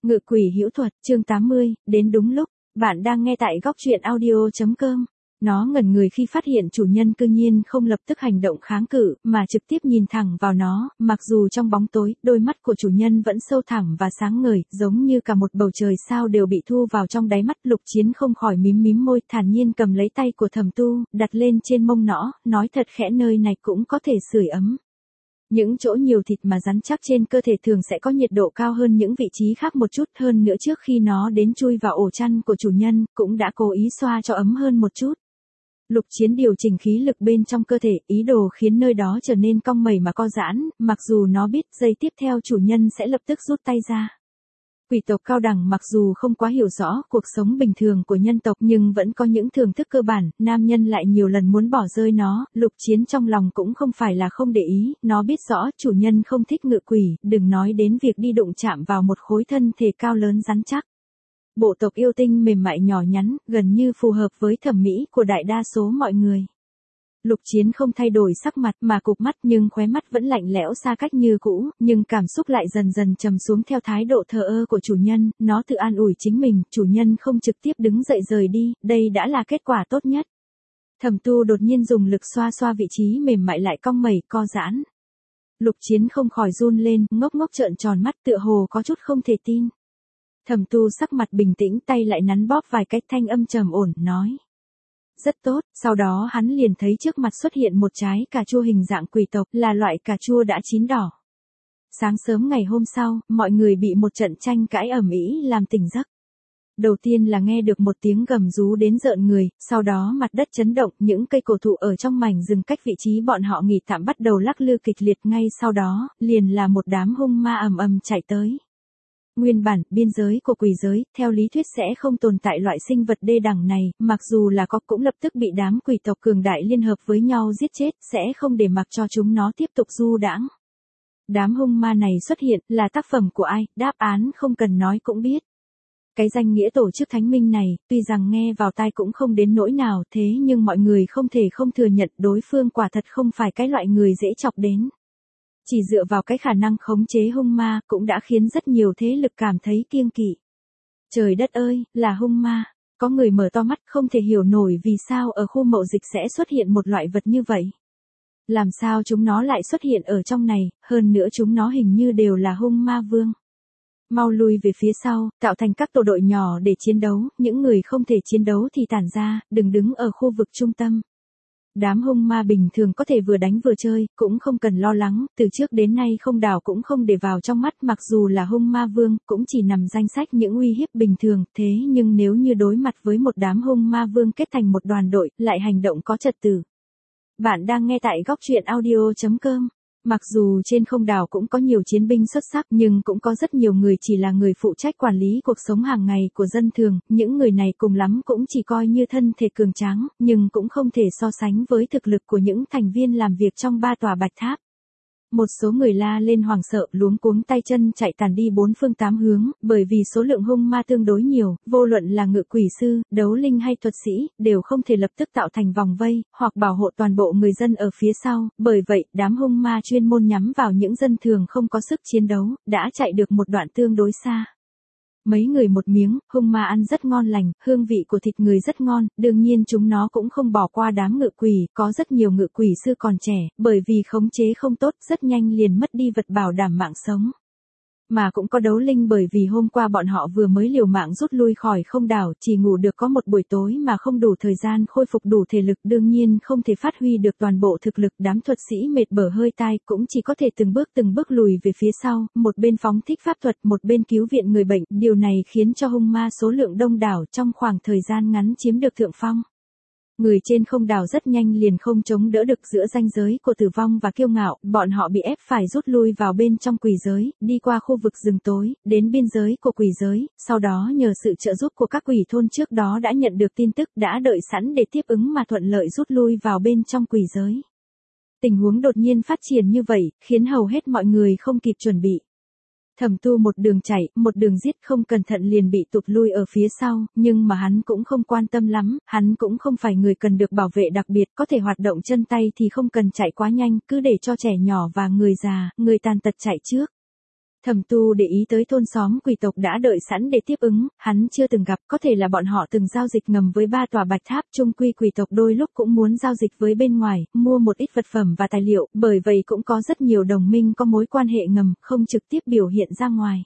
Ngự quỷ hữu thuật, chương 80, đến đúng lúc. Bạn đang nghe tại góc truyện audio.com. Nó ngẩn người khi phát hiện chủ nhân cư nhiên không lập tức hành động kháng cự, mà trực tiếp nhìn thẳng vào nó, mặc dù trong bóng tối, đôi mắt của chủ nhân vẫn sâu thẳm và sáng ngời, giống như cả một bầu trời sao đều bị thu vào trong đáy mắt. Lục Chiến không khỏi mím mím môi, thản nhiên cầm lấy tay của Thẩm Tu, đặt lên trên mông nó, nói thật khẽ, nơi này cũng có thể sưởi ấm. Những chỗ nhiều thịt mà rắn chắc trên cơ thể thường sẽ có nhiệt độ cao hơn những vị trí khác một chút, hơn nữa trước khi nó đến chui vào ổ chăn của chủ nhân, cũng đã cố ý xoa cho ấm hơn một chút. Lục Chiến điều chỉnh khí lực bên trong cơ thể, ý đồ khiến nơi đó trở nên cong mẩy mà co giãn, mặc dù nó biết giây tiếp theo chủ nhân sẽ lập tức rút tay ra. Quỷ tộc cao đẳng mặc dù không quá hiểu rõ cuộc sống bình thường của nhân tộc nhưng vẫn có những thưởng thức cơ bản, nam nhân lại nhiều lần muốn bỏ rơi nó. Lục Chiến trong lòng cũng không phải là không để ý, nó biết rõ chủ nhân không thích ngự quỷ, đừng nói đến việc đi đụng chạm vào một khối thân thể cao lớn rắn chắc. Bộ tộc yêu tinh mềm mại nhỏ nhắn, gần như phù hợp với thẩm mỹ của đại đa số mọi người. Lục Chiến không thay đổi sắc mặt mà cụp mắt, nhưng khóe mắt vẫn lạnh lẽo xa cách như cũ, nhưng cảm xúc lại dần dần trầm xuống theo thái độ thờ ơ của chủ nhân. Nó tự an ủi chính mình, chủ nhân không trực tiếp đứng dậy rời đi, đây đã là kết quả tốt nhất. Thẩm Tu đột nhiên dùng lực xoa xoa vị trí mềm mại lại cong mẩy, co giãn. Lục Chiến không khỏi run lên, ngốc ngốc trợn tròn mắt, tựa hồ có chút không thể tin. Thẩm Tu sắc mặt bình tĩnh, tay lại nắn bóp vài cái, thanh âm trầm ổn, nói. Rất tốt, sau đó hắn liền thấy trước mặt xuất hiện một trái cà chua hình dạng quỷ tộc, là loại cà chua đã chín đỏ. Sáng sớm ngày hôm sau, mọi người bị một trận tranh cãi ầm ĩ làm tỉnh giấc. Đầu tiên là nghe được một tiếng gầm rú đến rợn người, sau đó mặt đất chấn động, những cây cổ thụ ở trong mảnh rừng cách vị trí bọn họ nghỉ tạm bắt đầu lắc lư kịch liệt, ngay sau đó, liền là một đám hung ma ầm ầm chạy tới. Nguyên bản, biên giới của quỷ giới, theo lý thuyết sẽ không tồn tại loại sinh vật đê đẳng này, mặc dù là có cũng lập tức bị đám quỷ tộc cường đại liên hợp với nhau giết chết, sẽ không để mặc cho chúng nó tiếp tục du đãng. Đám hung ma này xuất hiện, là tác phẩm của ai, đáp án không cần nói cũng biết. Cái danh nghĩa tổ chức thánh minh này, tuy rằng nghe vào tai cũng không đến nỗi nào, thế nhưng mọi người không thể không thừa nhận đối phương quả thật không phải cái loại người dễ chọc đến. Chỉ dựa vào cái khả năng khống chế hung ma cũng đã khiến rất nhiều thế lực cảm thấy kiêng kỵ. Trời đất ơi, là hung ma. Có người mở to mắt không thể hiểu nổi vì sao ở khu mậu dịch sẽ xuất hiện một loại vật như vậy. Làm sao chúng nó lại xuất hiện ở trong này, hơn nữa chúng nó hình như đều là hung ma vương. Mau lui về phía sau, tạo thành các tổ đội nhỏ để chiến đấu, những người không thể chiến đấu thì tản ra, đừng đứng ở khu vực trung tâm. Đám hung ma bình thường có thể vừa đánh vừa chơi, cũng không cần lo lắng, từ trước đến nay không đảo cũng không để vào trong mắt, mặc dù là hung ma vương, cũng chỉ nằm danh sách những uy hiếp bình thường, thế nhưng nếu như đối mặt với một đám hung ma vương kết thành một đoàn đội, lại hành động có trật tự. Bạn đang nghe tại góc truyện audio.com. Mặc dù trên không đảo cũng có nhiều chiến binh xuất sắc nhưng cũng có rất nhiều người chỉ là người phụ trách quản lý cuộc sống hàng ngày của dân thường, những người này cùng lắm cũng chỉ coi như thân thể cường tráng, nhưng cũng không thể so sánh với thực lực của những thành viên làm việc trong 3 tòa bạch tháp. Một số người la lên hoảng sợ, luống cuống tay chân chạy tản đi 4 phương 8 hướng, bởi vì số lượng hung ma tương đối nhiều, vô luận là ngự quỷ sư, đấu linh hay thuật sĩ, đều không thể lập tức tạo thành vòng vây, hoặc bảo hộ toàn bộ người dân ở phía sau, bởi vậy, đám hung ma chuyên môn nhắm vào những dân thường không có sức chiến đấu, đã chạy được một đoạn tương đối xa. Mấy người một miếng, hung ma ăn rất ngon lành, hương vị của thịt người rất ngon, đương nhiên chúng nó cũng không bỏ qua đám ngự quỷ, có rất nhiều ngự quỷ sư còn trẻ, bởi vì khống chế không tốt, rất nhanh liền mất đi vật bảo đảm mạng sống. Mà cũng có đấu linh bởi vì hôm qua bọn họ vừa mới liều mạng rút lui khỏi không đảo, chỉ ngủ được có một buổi tối mà không đủ thời gian khôi phục đủ thể lực, đương nhiên không thể phát huy được toàn bộ thực lực, đám thuật sĩ mệt bở hơi tai cũng chỉ có thể từng bước lùi về phía sau, một bên phóng thích pháp thuật, một bên cứu viện người bệnh, điều này khiến cho hung ma số lượng đông đảo trong khoảng thời gian ngắn chiếm được thượng phong. Người trên không đảo rất nhanh liền không chống đỡ được giữa ranh giới của tử vong và kiêu ngạo, bọn họ bị ép phải rút lui vào bên trong quỷ giới, đi qua khu vực rừng tối, đến biên giới của quỷ giới, sau đó nhờ sự trợ giúp của các quỷ thôn trước đó đã nhận được tin tức đã đợi sẵn để tiếp ứng mà thuận lợi rút lui vào bên trong quỷ giới. Tình huống đột nhiên phát triển như vậy, khiến hầu hết mọi người không kịp chuẩn bị. Thẩm Tu một đường chạy, một đường giết, không cẩn thận liền bị tụt lui ở phía sau, nhưng mà hắn cũng không quan tâm lắm, hắn cũng không phải người cần được bảo vệ đặc biệt, có thể hoạt động chân tay thì không cần chạy quá nhanh, cứ để cho trẻ nhỏ và người già, người tàn tật chạy trước. Thẩm Tu để ý tới thôn xóm quỷ tộc đã đợi sẵn để tiếp ứng, hắn chưa từng gặp, có thể là bọn họ từng giao dịch ngầm với 3 tòa bạch tháp, chung quy quỷ tộc đôi lúc cũng muốn giao dịch với bên ngoài, mua một ít vật phẩm và tài liệu, bởi vậy cũng có rất nhiều đồng minh có mối quan hệ ngầm, không trực tiếp biểu hiện ra ngoài.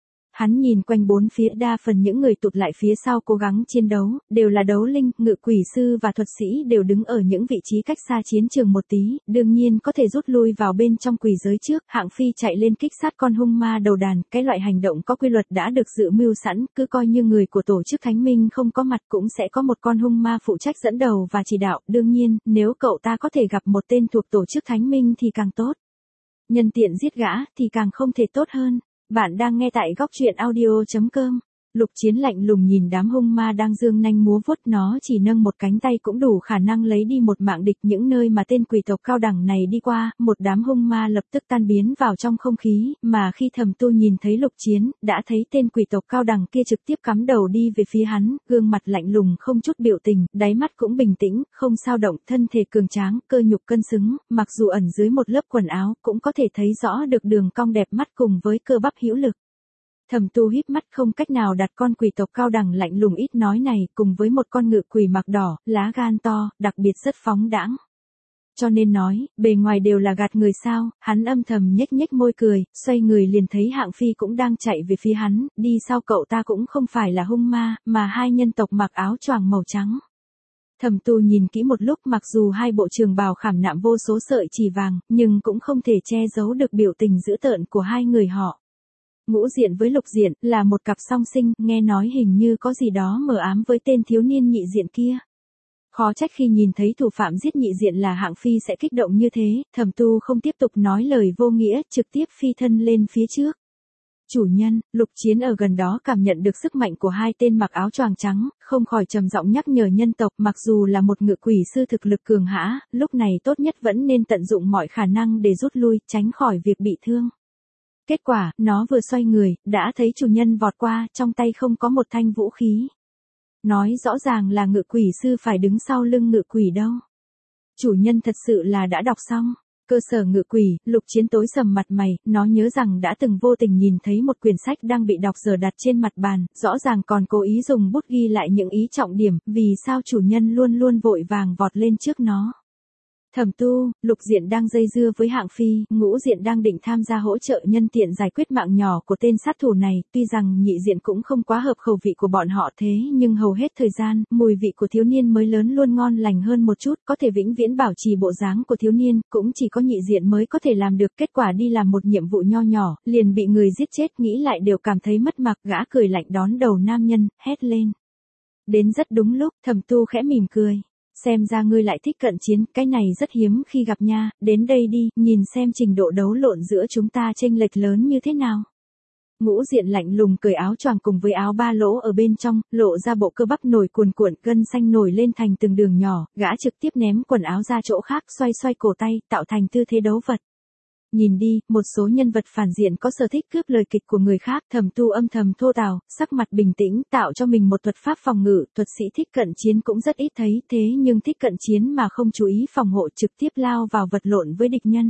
Hắn nhìn quanh bốn phía, đa phần những người tụt lại phía sau cố gắng chiến đấu, đều là đấu linh, ngự quỷ sư và thuật sĩ đều đứng ở những vị trí cách xa chiến trường một tí, đương nhiên có thể rút lui vào bên trong quỷ giới trước. Hạng Phi chạy lên kích sát con hung ma đầu đàn, cái loại hành động có quy luật đã được dự mưu sẵn, cứ coi như người của tổ chức thánh minh không có mặt cũng sẽ có một con hung ma phụ trách dẫn đầu và chỉ đạo, đương nhiên, nếu cậu ta có thể gặp một tên thuộc tổ chức thánh minh thì càng tốt. Nhân tiện giết gã thì càng không thể tốt hơn. Bạn đang nghe tại góc truyện audio.com. Lục Chiến lạnh lùng nhìn đám hung ma đang dương nanh múa vuốt, nó chỉ nâng một cánh tay cũng đủ khả năng lấy đi một mạng địch. Những nơi mà tên quỷ tộc cao đẳng này đi qua, một đám hung ma lập tức tan biến vào trong không khí, mà khi Thẩm Tu nhìn thấy Lục Chiến, đã thấy tên quỷ tộc cao đẳng kia trực tiếp cắm đầu đi về phía hắn, gương mặt lạnh lùng không chút biểu tình, đáy mắt cũng bình tĩnh, không sao động, thân thể cường tráng, cơ nhục cân xứng, mặc dù ẩn dưới một lớp quần áo, cũng có thể thấy rõ được đường cong đẹp mắt cùng với cơ bắp hữu lực. Thẩm Tu híp mắt không cách nào đặt con quỷ tộc cao đẳng lạnh lùng ít nói này cùng với một con ngự quỷ mặc đỏ, lá gan to, đặc biệt rất phóng đãng. Cho nên nói, bề ngoài đều là gạt người sao, hắn âm thầm nhếch nhếch môi cười, xoay người liền thấy Hạng Phi cũng đang chạy về phía hắn, đi sau cậu ta cũng không phải là hung ma, mà hai nhân tộc mặc áo choàng màu trắng. Thẩm Tu nhìn kỹ một lúc, mặc dù hai bộ trường bào khảm nạm vô số sợi chỉ vàng, nhưng cũng không thể che giấu được biểu tình dữ tợn của hai người họ. Ngũ Diện với Lục Diện là một cặp song sinh, nghe nói hình như có gì đó mờ ám với tên thiếu niên Nhị Diện kia. Khó trách khi nhìn thấy thủ phạm giết Nhị Diện là Hạng Phi sẽ kích động như thế. Thẩm Tu không tiếp tục nói lời vô nghĩa, trực tiếp phi thân lên phía trước. Chủ nhân, Lục Chiến ở gần đó cảm nhận được sức mạnh của hai tên mặc áo choàng trắng, không khỏi trầm giọng nhắc nhở nhân tộc, mặc dù là một ngự quỷ sư thực lực cường hãn, lúc này tốt nhất vẫn nên tận dụng mọi khả năng để rút lui, tránh khỏi việc bị thương. Kết quả, nó vừa xoay người, đã thấy chủ nhân vọt qua, trong tay không có một thanh vũ khí. Nói rõ ràng là ngự quỷ sư phải đứng sau lưng ngự quỷ đâu. Chủ nhân thật sự là đã đọc xong. Cơ sở ngự quỷ, Lục Chiến tối sầm mặt mày, nó nhớ rằng đã từng vô tình nhìn thấy một quyển sách đang bị đọc dở đặt trên mặt bàn, rõ ràng còn cố ý dùng bút ghi lại những ý trọng điểm, vì sao chủ nhân luôn luôn vội vàng vọt lên trước nó. Thẩm Tu, Lục Diện đang dây dưa với Hạng Phi, Ngũ Diện đang định tham gia hỗ trợ nhân tiện giải quyết mạng nhỏ của tên sát thủ này, tuy rằng Nhị Diện cũng không quá hợp khẩu vị của bọn họ thế nhưng hầu hết thời gian, mùi vị của thiếu niên mới lớn luôn ngon lành hơn một chút, có thể vĩnh viễn bảo trì bộ dáng của thiếu niên, cũng chỉ có Nhị Diện mới có thể làm được. Kết quả đi làm một nhiệm vụ nho nhỏ, liền bị người giết chết, nghĩ lại đều cảm thấy mất mặt. Gã cười lạnh đón đầu nam nhân, hét lên. Đến rất đúng lúc, Thẩm Tu khẽ mỉm cười. Xem ra ngươi lại thích cận chiến, cái này rất hiếm khi gặp nha, đến đây đi, nhìn xem trình độ đấu lộn giữa chúng ta chênh lệch lớn như thế nào. Ngũ Diện lạnh lùng cởi áo choàng cùng với áo ba lỗ ở bên trong, lộ ra bộ cơ bắp nổi cuồn cuộn, gân xanh nổi lên thành từng đường nhỏ, gã trực tiếp ném quần áo ra chỗ khác, xoay xoay cổ tay, tạo thành tư thế đấu vật. Nhìn đi, một số nhân vật phản diện có sở thích cướp lời kịch của người khác. Thẩm Tu âm thầm thô tào, sắc mặt bình tĩnh, tạo cho mình một thuật pháp phòng ngự. Thuật sĩ thích cận chiến cũng rất ít thấy, thế nhưng thích cận chiến mà không chú ý phòng hộ, trực tiếp lao vào vật lộn với địch nhân.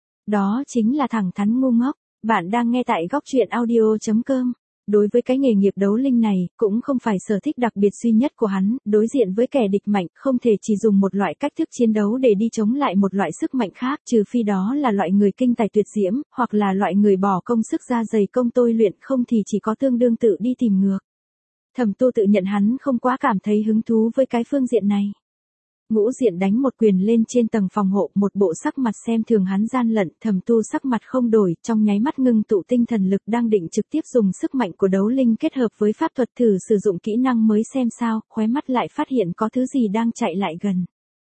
Đó chính là thẳng thắn ngu ngốc. Bạn đang nghe tại góc truyện audio.com. Đối với cái nghề nghiệp đấu linh này, cũng không phải sở thích đặc biệt duy nhất của hắn, đối diện với kẻ địch mạnh, không thể chỉ dùng một loại cách thức chiến đấu để đi chống lại một loại sức mạnh khác, trừ phi đó là loại người kinh tài tuyệt diễm, hoặc là loại người bỏ công sức ra dày công tôi luyện, không thì chỉ có tương đương tự đi tìm ngược. Thẩm Tu tự nhận hắn không quá cảm thấy hứng thú với cái phương diện này. Ngũ Diện đánh một quyền lên trên tầng phòng hộ, một bộ sắc mặt xem thường hắn gian lận. Thẩm Tu sắc mặt không đổi, trong nháy mắt ngưng tụ tinh thần lực, đang định trực tiếp dùng sức mạnh của đấu linh kết hợp với pháp thuật thử sử dụng kỹ năng mới xem sao, khóe mắt lại phát hiện có thứ gì đang chạy lại gần.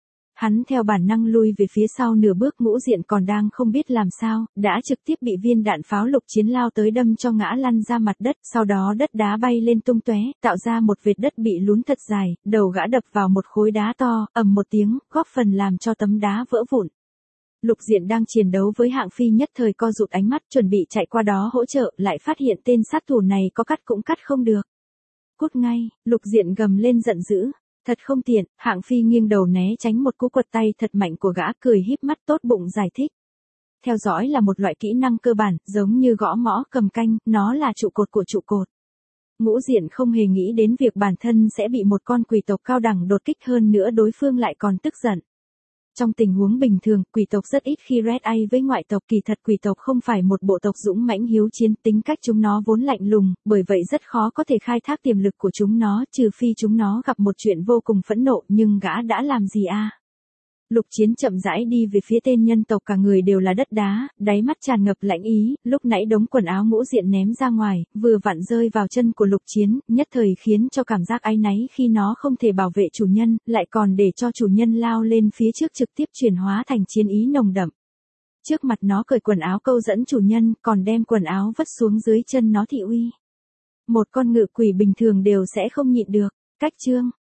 Hắn theo bản năng lui về phía sau nửa bước. Ngũ Diện còn đang không biết làm sao, đã trực tiếp bị viên đạn pháo Lục Chiến lao tới đâm cho ngã lăn ra mặt đất, sau đó đất đá bay lên tung tóe, tạo ra một vệt đất bị lún thật dài, đầu gã đập vào một khối đá to, ầm một tiếng, góp phần làm cho tấm đá vỡ vụn. Lục Diện đang chiến đấu với Hạng Phi nhất thời co rụt ánh mắt, chuẩn bị chạy qua đó hỗ trợ, lại phát hiện tên sát thủ này có cắt cũng cắt không được. Cút ngay, Lục Diện gầm lên giận dữ. Thật không tiện. Hạng Phi nghiêng đầu né tránh một cú quật tay thật mạnh của gã, cười híp mắt tốt bụng giải thích. theo dõi là một loại kỹ năng cơ bản, giống như gõ mõ cầm canh, nó là trụ cột của trụ cột. Ngũ Diện không hề nghĩ đến việc bản thân sẽ bị một con quỷ tộc cao đẳng đột kích, hơn nữa đối phương lại còn tức giận. Trong tình huống bình thường, quỷ tộc rất ít khi red eye với ngoại tộc, kỳ thật quỷ tộc không phải một bộ tộc dũng mãnh hiếu chiến, tính cách chúng nó vốn lạnh lùng, bởi vậy rất khó có thể khai thác tiềm lực của chúng nó, trừ phi chúng nó gặp một chuyện vô cùng phẫn nộ, nhưng gã đã làm gì a? Lục Chiến chậm rãi đi về phía tên nhân tộc, cả người đều là đất đá, đáy mắt tràn ngập lãnh ý, lúc nãy đống quần áo Ngũ Diện ném ra ngoài, vừa vặn rơi vào chân của Lục Chiến, nhất thời khiến cho cảm giác áy náy khi nó không thể bảo vệ chủ nhân, lại còn để cho chủ nhân lao lên phía trước trực tiếp chuyển hóa thành chiến ý nồng đậm. Trước mặt nó cởi quần áo câu dẫn chủ nhân, còn đem quần áo vất xuống dưới chân nó thị uy. Một con ngự quỷ bình thường đều sẽ không nhịn được. Cách chương